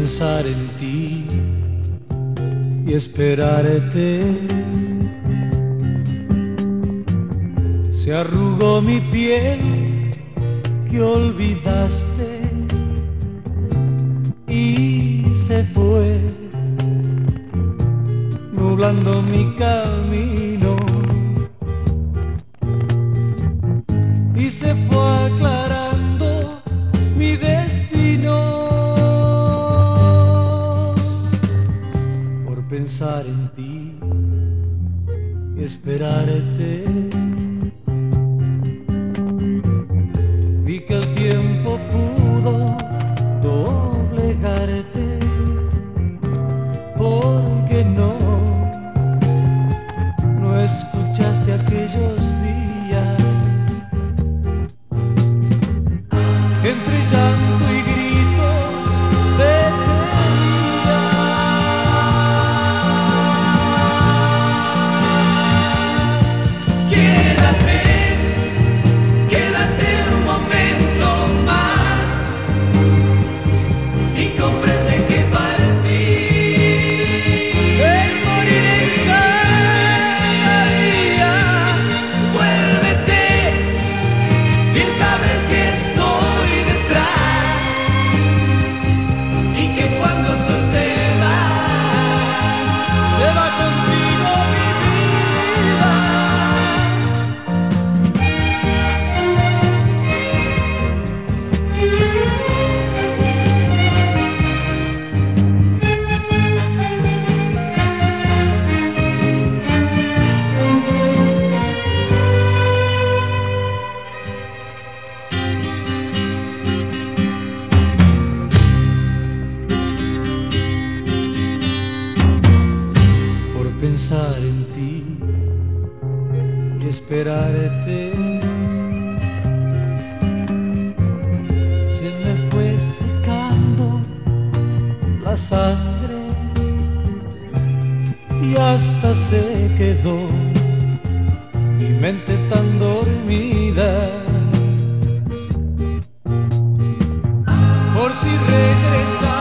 pensar en ti y esperarte. Se arrugó mi piel que olvidaste y se fue nublando mi camino y se fue aclarando mi destino por pensar en ti y esperarte. Vi que el tiempo pudo doblegarte, porque no escuchaste aquellos días que entre llanto y gritos te pedía. Quédate un momento más y comprende que para ti el morir en cada día. Vuélvete, bien sabes que estoy detrás y que cuando tú te vas, se va contigo mi vida. Por pensar en ti y esperarte, se me fue secando la sangre y hasta se quedó mi mente tan dormida. Por si regresa